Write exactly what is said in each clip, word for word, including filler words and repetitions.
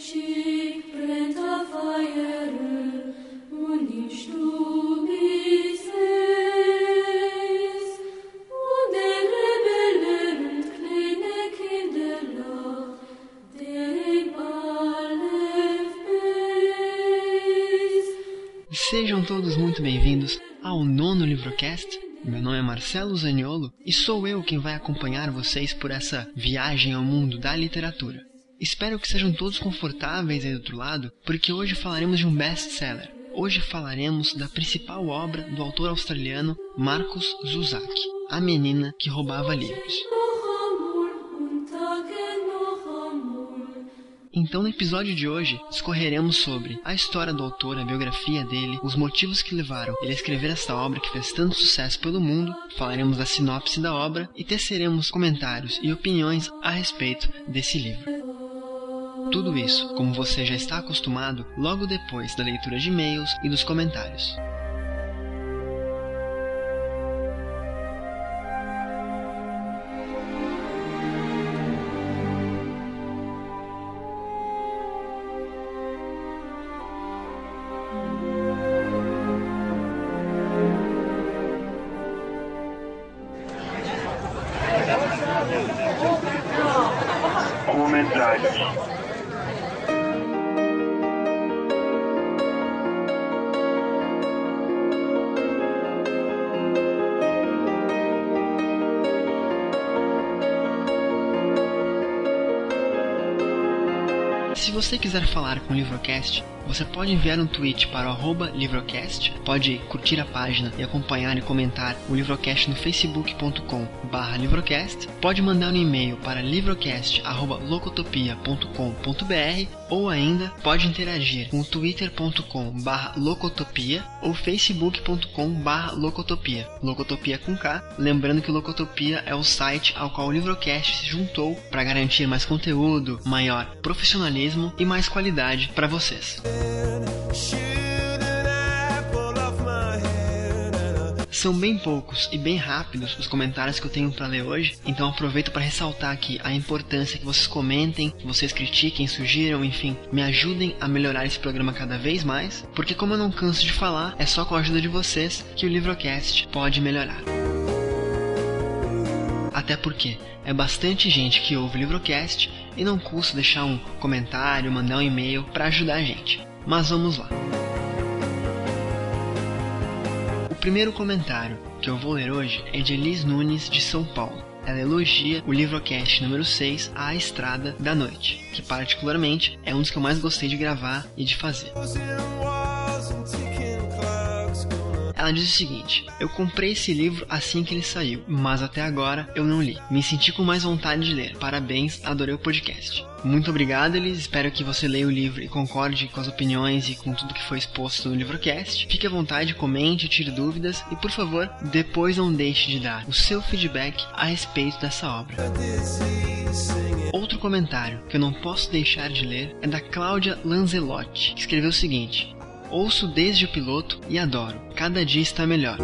Sejam todos muito bem-vindos ao nono Livrocast. Meu nome é Marcelo Zaniolo e sou eu quem vai acompanhar vocês por essa viagem ao mundo da literatura. Espero que sejam todos confortáveis aí do outro lado, porque hoje falaremos de um best-seller. Hoje falaremos da principal obra do autor australiano Markus Zusak, A Menina que Roubava Livros. Então, no episódio de hoje, discorreremos sobre a história do autor, a biografia dele, os motivos que levaram ele a escrever essa obra que fez tanto sucesso pelo mundo, falaremos da sinopse da obra e teceremos comentários e opiniões a respeito desse livro. Tudo isso, como você já está acostumado, logo depois da leitura de e-mails e dos comentários. Comentários. Se você quiser falar com o Livrocast, você pode enviar um tweet para o arroba Livrocast, pode curtir a página e acompanhar e comentar o Livrocast no facebook ponto com barra Livrocast, pode mandar um e-mail para livrocast arroba locotopia ponto com ponto br ou ainda pode interagir com twitter ponto com barra Locotopia ou facebook ponto com barra Locotopia, Locotopia com K, lembrando que o Locotopia é o site ao qual o Livrocast se juntou para garantir mais conteúdo, maior profissionalismo e mais qualidade para vocês. São bem poucos e bem rápidos os comentários que eu tenho para ler hoje, então aproveito para ressaltar aqui a importância que vocês comentem, que vocês critiquem, sugiram, enfim, me ajudem a melhorar esse programa cada vez mais, porque como eu não canso de falar, é só com a ajuda de vocês que o Livrocast pode melhorar. Até porque é bastante gente que ouve o Livrocast e não custa deixar um comentário, mandar um e-mail para ajudar a gente. Mas vamos lá. O primeiro comentário que eu vou ler hoje é de Elis Nunes, de São Paulo. Ela elogia o Livrocast número seis, A Estrada da Noite, que particularmente é um dos que eu mais gostei de gravar e de fazer. Ela diz o seguinte: eu comprei esse livro assim que ele saiu, mas até agora eu não li. Me senti com mais vontade de ler. Parabéns, adorei o podcast. Muito obrigado, Elis. Espero que você leia o livro e concorde com as opiniões e com tudo que foi exposto no Livrocast. Fique à vontade, comente, tire dúvidas e, por favor, depois não deixe de dar o seu feedback a respeito dessa obra. Outro comentário que eu não posso deixar de ler é da Cláudia Lanzelotti, que escreveu o seguinte: ouço desde o piloto e adoro. Cada dia está melhor.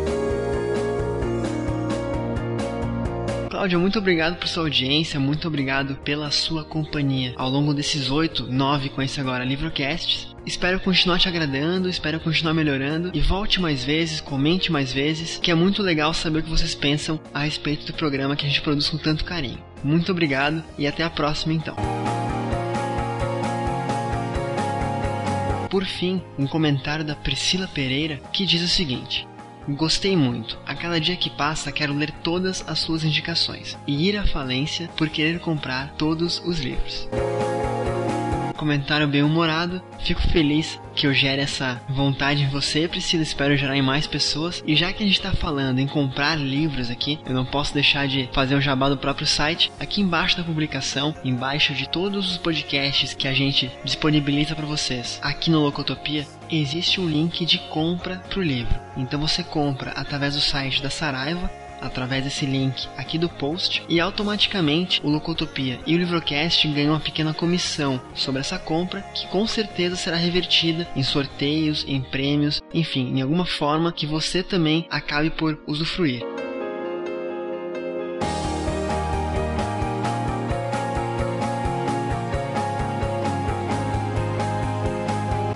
Cláudia, muito obrigado por sua audiência, muito obrigado pela sua companhia ao longo desses oito, nove com esse agora Livrocasts. Espero continuar te agradando, espero continuar melhorando e volte mais vezes, comente mais vezes, que é muito legal saber o que vocês pensam a respeito do programa que a gente produz com tanto carinho. Muito obrigado e até a próxima então. Por fim, um comentário da Priscila Pereira que diz o seguinte: gostei muito. A cada dia que passa quero ler todas as suas indicações e ir à falência por querer comprar todos os livros. Comentário bem humorado. Fico feliz que eu gere essa vontade em você, Priscila. Espero gerar em mais pessoas. E já que a gente está falando em comprar livros aqui, eu não posso deixar de fazer um jabá do próprio site. Aqui embaixo da publicação, embaixo de todos os podcasts que a gente disponibiliza para vocês aqui no Locotopia, existe um link de compra para o livro. Então você compra através do site da Saraiva, através desse link aqui do post, e automaticamente o Locotopia e o Livrocast ganham uma pequena comissão sobre essa compra, que com certeza será revertida em sorteios, em prêmios, enfim, em alguma forma que você também acabe por usufruir.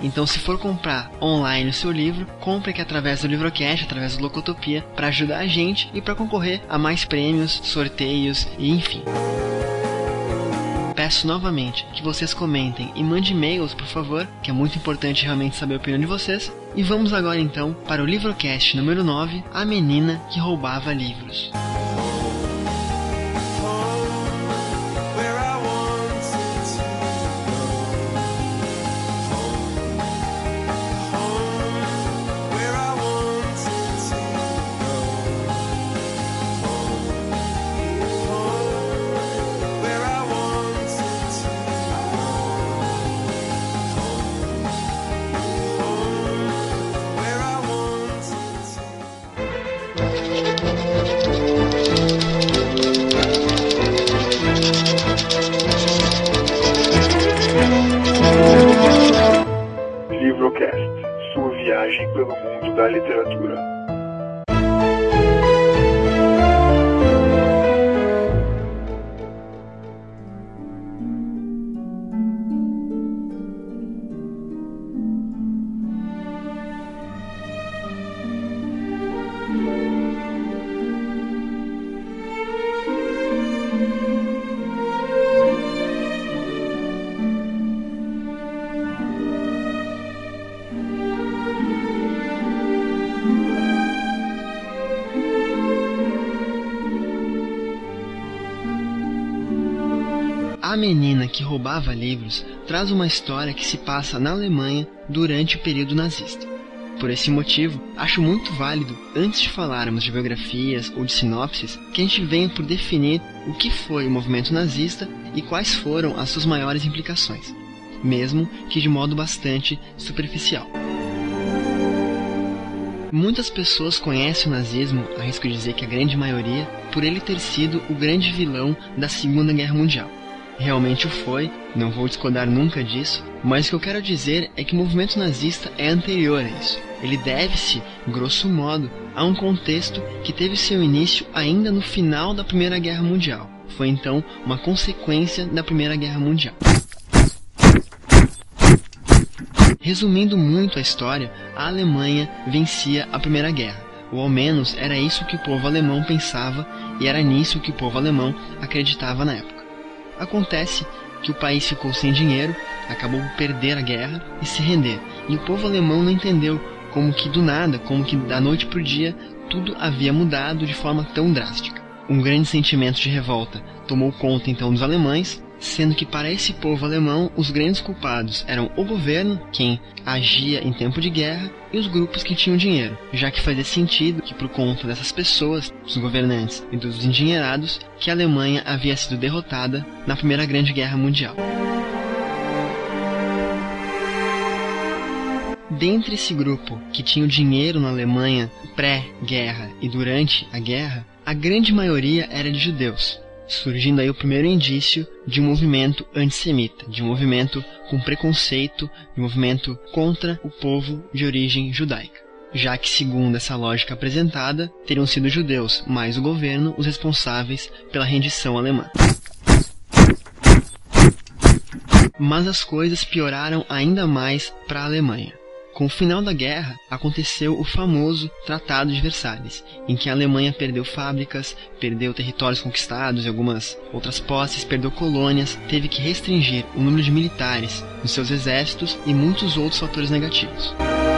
Então, se for comprar online o seu livro, compre aqui através do Livrocast, através do Locotopia, para ajudar a gente e para concorrer a mais prêmios, sorteios e enfim. Peço novamente que vocês comentem e mandem e-mails, por favor, que é muito importante realmente saber a opinião de vocês. E vamos agora então para o Livrocast número nove, A Menina que Roubava Livros. Livrocast, sua viagem pelo mundo da literatura. A Menina que Roubava Livros traz uma história que se passa na Alemanha durante o período nazista. Por esse motivo, acho muito válido, antes de falarmos de biografias ou de sinopses, que a gente venha por definir o que foi o movimento nazista e quais foram as suas maiores implicações, mesmo que de modo bastante superficial. Muitas pessoas conhecem o nazismo, arrisco dizer que a grande maioria, por ele ter sido o grande vilão da Segunda Guerra Mundial. Realmente o foi, não vou discordar nunca disso, mas o que eu quero dizer é que o movimento nazista é anterior a isso. Ele deve-se, grosso modo, a um contexto que teve seu início ainda no final da Primeira Guerra Mundial. Foi então uma consequência da Primeira Guerra Mundial. Resumindo muito a história, a Alemanha vencia a Primeira Guerra, ou ao menos era isso que o povo alemão pensava e era nisso que o povo alemão acreditava na época. Acontece que o país ficou sem dinheiro, acabou por perder a guerra e se render. E o povo alemão não entendeu como que do nada, como que da noite para o dia, tudo havia mudado de forma tão drástica. Um grande sentimento de revolta tomou conta então dos alemães, sendo que para esse povo alemão os grandes culpados eram o governo, quem agia em tempo de guerra, e os grupos que tinham dinheiro, já que fazia sentido que por conta dessas pessoas, dos governantes e dos endinheirados, que a Alemanha havia sido derrotada na Primeira Grande Guerra Mundial. Dentre esse grupo que tinha o dinheiro na Alemanha pré-guerra e durante a guerra, a grande maioria era de judeus, surgindo aí o primeiro indício de um movimento antissemita, de um movimento com preconceito, de um movimento contra o povo de origem judaica, já que, segundo essa lógica apresentada, teriam sido judeus, mais o governo, os responsáveis pela rendição alemã. Mas as coisas pioraram ainda mais para a Alemanha. Com o final da guerra, aconteceu o famoso Tratado de Versalhes, em que a Alemanha perdeu fábricas, perdeu territórios conquistados e algumas outras posses, perdeu colônias, teve que restringir o número de militares nos seus exércitos e muitos outros fatores negativos.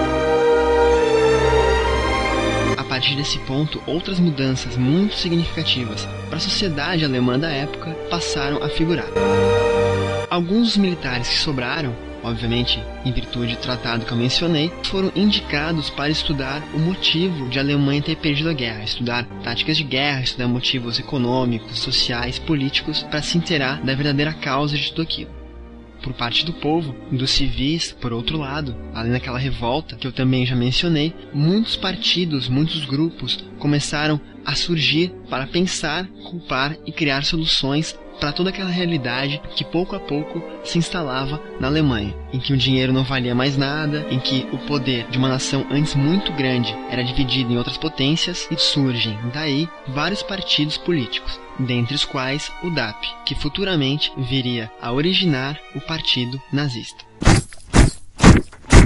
A partir desse ponto, outras mudanças muito significativas para a sociedade alemã da época passaram a figurar. Alguns dos militares que sobraram, obviamente em virtude do tratado que eu mencionei, foram indicados para estudar o motivo de a Alemanha ter perdido a guerra, estudar táticas de guerra, estudar motivos econômicos, sociais, políticos, para se inteirar da verdadeira causa de tudo aquilo. Por parte do povo, dos civis, por outro lado, além daquela revolta que eu também já mencionei, muitos partidos, muitos grupos começaram a surgir para pensar, culpar e criar soluções para toda aquela realidade que pouco a pouco se instalava na Alemanha, em que o dinheiro não valia mais nada, em que o poder de uma nação antes muito grande era dividido em outras potências, e surgem daí vários partidos políticos, dentre os quais o D A P, que futuramente viria a originar o Partido Nazista.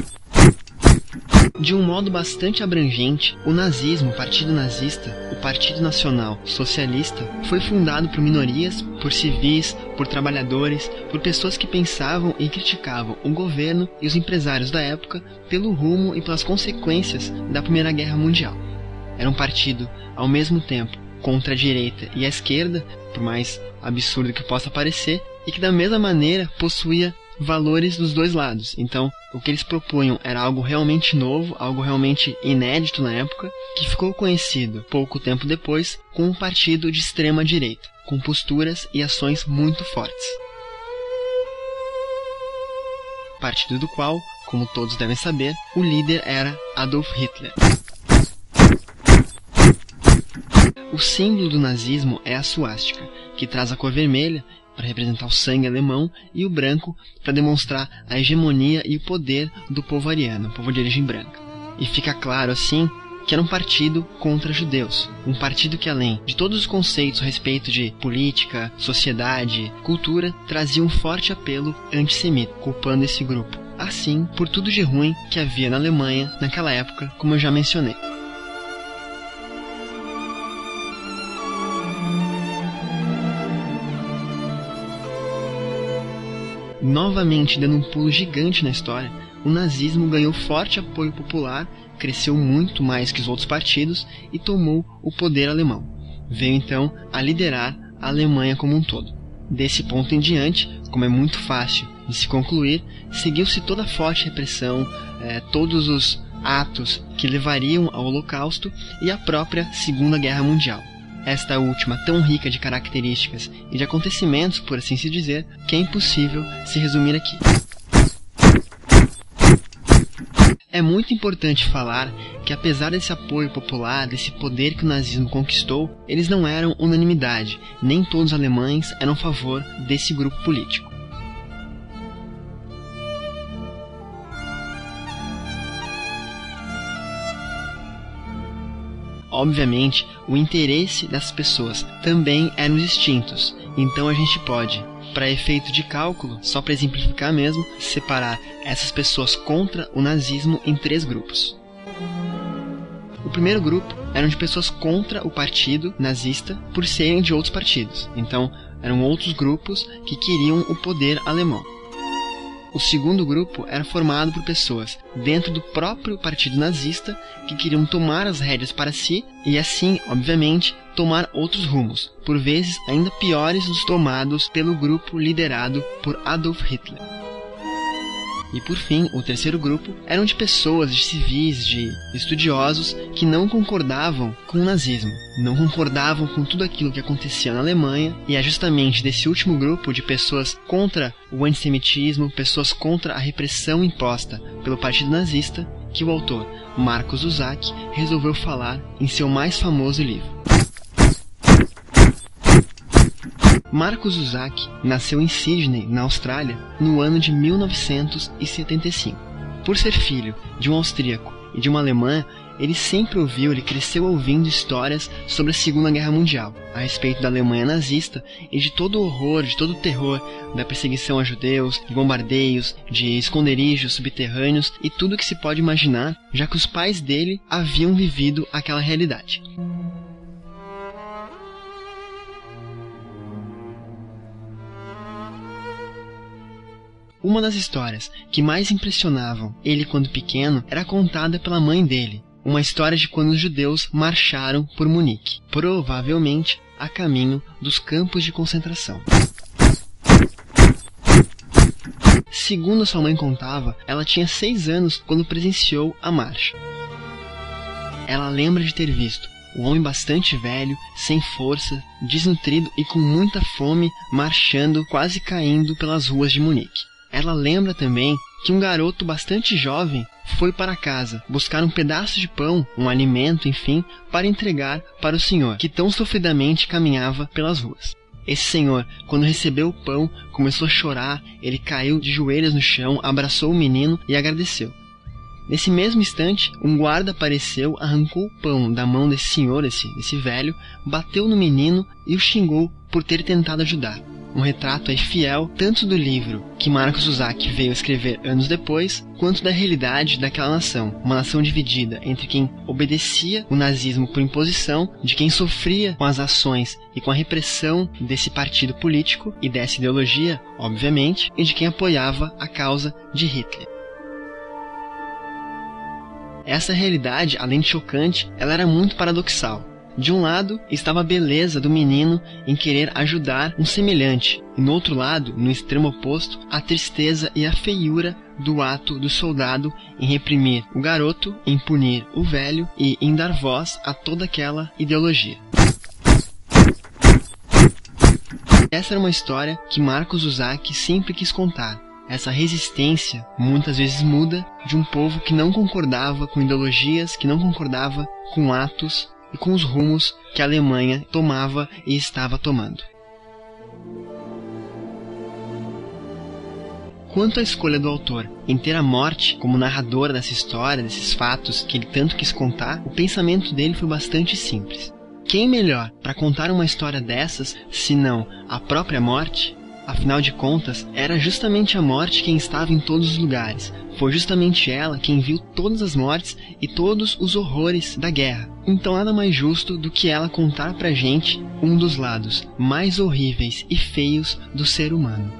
De um modo bastante abrangente, o nazismo, o Partido Nazista, o Partido Nacional Socialista, foi fundado por minorias, por civis, por trabalhadores, por pessoas que pensavam e criticavam o governo e os empresários da época pelo rumo e pelas consequências da Primeira Guerra Mundial. Era um partido, ao mesmo tempo, contra a direita e a esquerda, por mais absurdo que possa parecer, e que da mesma maneira possuía valores dos dois lados. Então, o que eles propunham era algo realmente novo, algo realmente inédito na época, que ficou conhecido pouco tempo depois como um partido de extrema direita, com posturas e ações muito fortes. Partido do qual, como todos devem saber, o líder era Adolf Hitler. O símbolo do nazismo é a suástica, que traz a cor vermelha para representar o sangue alemão e o branco para demonstrar a hegemonia e o poder do povo ariano, povo de origem branca. E fica claro assim que era um partido contra judeus, um partido que, além de todos os conceitos a respeito de política, sociedade, cultura, trazia um forte apelo antissemita, culpando esse grupo, assim, por tudo de ruim que havia na Alemanha naquela época, como eu já mencionei. Novamente dando um pulo gigante na história, o nazismo ganhou forte apoio popular, cresceu muito mais que os outros partidos e tomou o poder alemão. Veio então a liderar a Alemanha como um todo. Desse ponto em diante, como é muito fácil de se concluir, seguiu-se toda a forte repressão, eh, todos os atos que levariam ao Holocausto e à própria Segunda Guerra Mundial. Esta última tão rica de características e de acontecimentos, por assim se dizer, que é impossível se resumir aqui. É muito importante falar que, apesar desse apoio popular, desse poder que o nazismo conquistou, eles não eram unanimidade, nem todos os alemães eram a favor desse grupo político. Obviamente, o interesse das pessoas também eram distintos, então a gente pode, para efeito de cálculo, só para exemplificar mesmo, separar essas pessoas contra o nazismo em três grupos. O primeiro grupo eram de pessoas contra o partido nazista por serem de outros partidos, então eram outros grupos que queriam o poder alemão. O segundo grupo era formado por pessoas dentro do próprio partido nazista que queriam tomar as rédeas para si e assim, obviamente, tomar outros rumos, por vezes ainda piores dos tomados pelo grupo liderado por Adolf Hitler. E por fim, o terceiro grupo eram de pessoas, de civis, de estudiosos que não concordavam com o nazismo, não concordavam com tudo aquilo que acontecia na Alemanha, e é justamente desse último grupo de pessoas contra o antissemitismo, pessoas contra a repressão imposta pelo partido nazista, que o autor Markus Zusak resolveu falar em seu mais famoso livro. Markus Zusak nasceu em Sydney, na Austrália, no ano de mil novecentos e setenta e cinco. Por ser filho de um austríaco e de uma alemã, ele sempre ouviu, ele cresceu ouvindo histórias sobre a Segunda Guerra Mundial, a respeito da Alemanha nazista e de todo o horror, de todo o terror da perseguição a judeus, de bombardeios, de esconderijos subterrâneos e tudo o que se pode imaginar, já que os pais dele haviam vivido aquela realidade. Uma das histórias que mais impressionavam ele quando pequeno era contada pela mãe dele, uma história de quando os judeus marcharam por Munique, provavelmente a caminho dos campos de concentração. Segundo sua mãe contava, ela tinha seis anos quando presenciou a marcha. Ela lembra de ter visto um homem bastante velho, sem força, desnutrido e com muita fome, marchando, quase caindo pelas ruas de Munique. Ela lembra também que um garoto bastante jovem foi para casa buscar um pedaço de pão, um alimento, enfim, para entregar para o senhor, que tão sofridamente caminhava pelas ruas. Esse senhor, quando recebeu o pão, começou a chorar, ele caiu de joelhos no chão, abraçou o menino e agradeceu. Nesse mesmo instante, um guarda apareceu, arrancou o pão da mão desse senhor, esse, esse velho, bateu no menino e o xingou por ter tentado ajudar. um retrato aí fiel tanto do livro que Marcos Zusak veio escrever anos depois, quanto da realidade daquela nação, uma nação dividida entre quem obedecia o nazismo por imposição, de quem sofria com as ações e com a repressão desse partido político e dessa ideologia, obviamente, e de quem apoiava a causa de Hitler. Essa realidade, além de chocante, ela era muito paradoxal. De um lado, estava a beleza do menino em querer ajudar um semelhante, e no outro lado, no extremo oposto, a tristeza e a feiura do ato do soldado em reprimir o garoto, em punir o velho e em dar voz a toda aquela ideologia. Essa era uma história que Marcos Zusak sempre quis contar. Essa resistência, muitas vezes muda, de um povo que não concordava com ideologias, que não concordava com atos e com os rumos que a Alemanha tomava e estava tomando. Quanto à escolha do autor em ter a morte como narradora dessa história, desses fatos que ele tanto quis contar, o pensamento dele foi bastante simples. Quem melhor para contar uma história dessas, senão a própria morte? Afinal de contas, era justamente a morte quem estava em todos os lugares. Foi justamente ela quem viu todas as mortes e todos os horrores da guerra. Então nada mais justo do que ela contar pra gente um dos lados mais horríveis e feios do ser humano.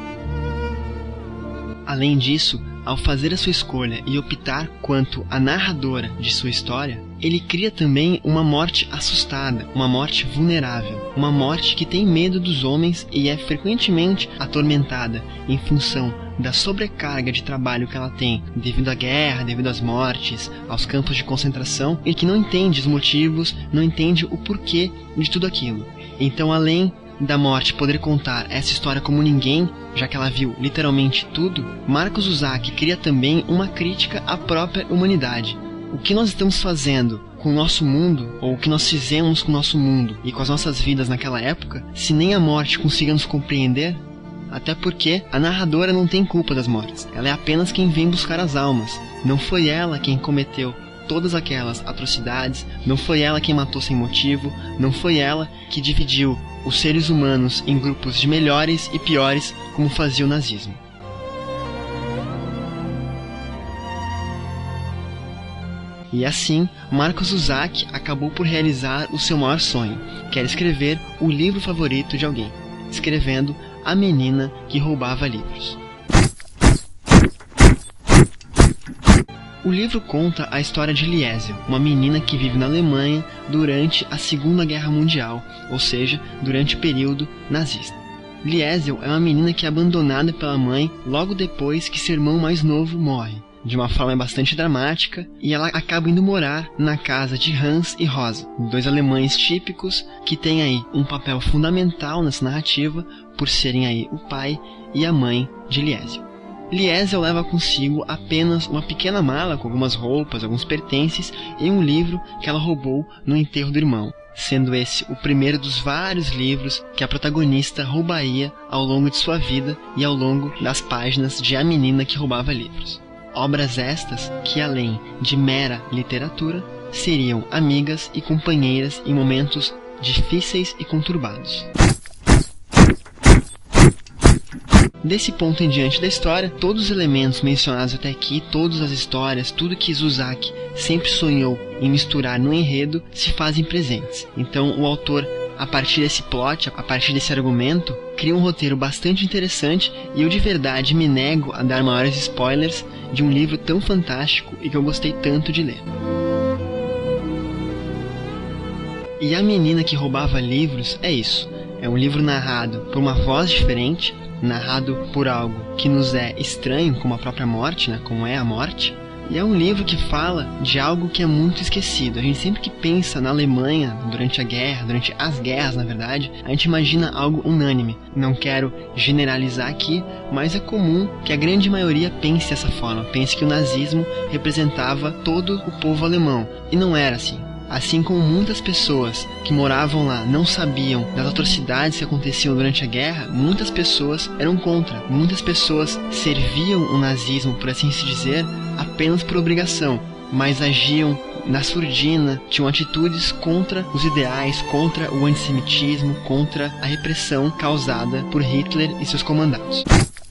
Além disso, ao fazer a sua escolha e optar quanto a narradora de sua história, ele cria também uma morte assustada, uma morte vulnerável, uma morte que tem medo dos homens e é frequentemente atormentada em função da sobrecarga de trabalho que ela tem devido à guerra, devido às mortes, aos campos de concentração, e que não entende os motivos, não entende o porquê de tudo aquilo. Então, além da morte poder contar essa história como ninguém, já que ela viu literalmente tudo, Marcos Zusak cria também uma crítica à própria humanidade. O que nós estamos fazendo com o nosso mundo, ou o que nós fizemos com o nosso mundo e com as nossas vidas naquela época, se nem a morte consiga nos compreender? Até porque a narradora não tem culpa das mortes, ela é apenas quem vem buscar as almas. Não foi ela quem cometeu todas aquelas atrocidades, não foi ela quem matou sem motivo, não foi ela que dividiu os seres humanos em grupos de melhores e piores, como fazia o nazismo. E assim, Marcos Zusak acabou por realizar o seu maior sonho, que era escrever o livro favorito de alguém, escrevendo A Menina que Roubava Livros. O livro conta a história de Liesel, uma menina que vive na Alemanha durante a Segunda Guerra Mundial, ou seja, durante o período nazista. Liesel é uma menina que é abandonada pela mãe logo depois que seu irmão mais novo morre, de uma forma bastante dramática, e ela acaba indo morar na casa de Hans e Rosa, dois alemães típicos que têm aí um papel fundamental nessa narrativa por serem aí o pai e a mãe de Liesel. Liesel leva consigo apenas uma pequena mala com algumas roupas, alguns pertences e um livro que ela roubou no enterro do irmão, sendo esse o primeiro dos vários livros que a protagonista roubaria ao longo de sua vida e ao longo das páginas de A Menina que Roubava Livros. Obras estas que, além de mera literatura, seriam amigas e companheiras em momentos difíceis e conturbados. Desse ponto em diante da história, todos os elementos mencionados até aqui, todas as histórias, tudo que Zusak sempre sonhou em misturar no enredo, se fazem presentes. Então o autor, a partir desse plot, a partir desse argumento, cria um roteiro bastante interessante, e eu de verdade me nego a dar maiores spoilers de um livro tão fantástico e que eu gostei tanto de ler. E A Menina que Roubava Livros é isso. É um livro narrado por uma voz diferente, narrado por algo que nos é estranho, como a própria morte, né? Como é a morte. E é um livro que fala de algo que é muito esquecido. A gente sempre que pensa na Alemanha, durante a guerra, durante as guerras, na verdade, a gente imagina algo unânime. Não quero generalizar aqui, mas é comum que a grande maioria pense dessa forma. Pense que o nazismo representava todo o povo alemão. E não era assim. Assim como muitas pessoas que moravam lá não sabiam das atrocidades que aconteciam durante a guerra, muitas pessoas eram contra. Muitas pessoas serviam o nazismo, por assim se dizer, apenas por obrigação, mas agiam na surdina, tinham atitudes contra os ideais, contra o antissemitismo, contra a repressão causada por Hitler e seus comandados.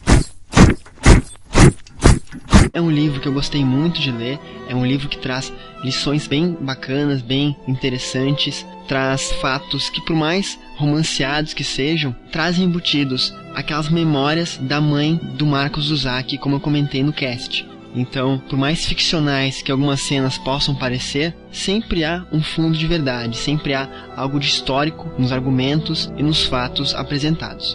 É um livro que eu gostei muito de ler, é um livro que traz lições bem bacanas, bem interessantes, traz fatos que, por mais romanceados que sejam, trazem embutidos aquelas memórias da mãe do Marcos Zusak, como eu comentei no cast. Então, por mais ficcionais que algumas cenas possam parecer, sempre há um fundo de verdade, sempre há algo de histórico nos argumentos e nos fatos apresentados.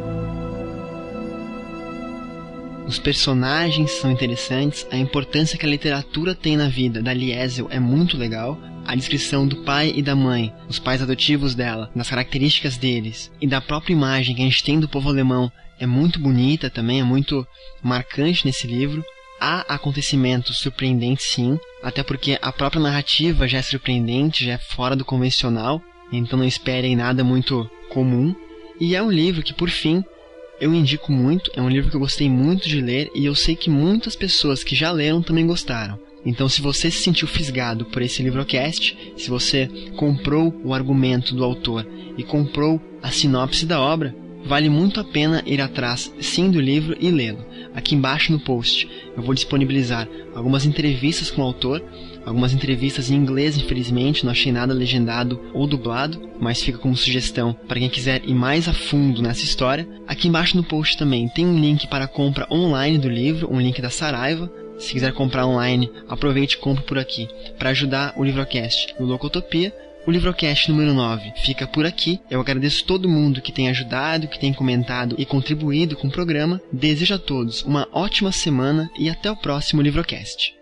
Os personagens são interessantes, a importância que a literatura tem na vida da Liesel é muito legal, a descrição do pai e da mãe, os pais adotivos dela, das características deles e da própria imagem que a gente tem do povo alemão é muito bonita também, é muito marcante nesse livro. Há acontecimentos surpreendentes sim, até porque a própria narrativa já é surpreendente, já é fora do convencional, então não esperem nada muito comum. E é um livro que, por fim, eu indico muito, é um livro que eu gostei muito de ler e eu sei que muitas pessoas que já leram também gostaram. Então, se você se sentiu fisgado por esse livrocast, se você comprou o argumento do autor e comprou a sinopse da obra, vale muito a pena ir atrás sim do livro e lê-lo. Aqui embaixo no post eu vou disponibilizar algumas entrevistas com o autor, algumas entrevistas em inglês, infelizmente, não achei nada legendado ou dublado, mas fica como sugestão para quem quiser ir mais a fundo nessa história. Aqui embaixo no post também tem um link para a compra online do livro, um link da Saraiva. Se quiser comprar online, aproveite e compre por aqui, para ajudar o Livrocast no Locotopia. O Livrocast número nove fica por aqui. Eu agradeço todo mundo que tem ajudado, que tem comentado e contribuído com o programa. Desejo a todos uma ótima semana e até o próximo Livrocast.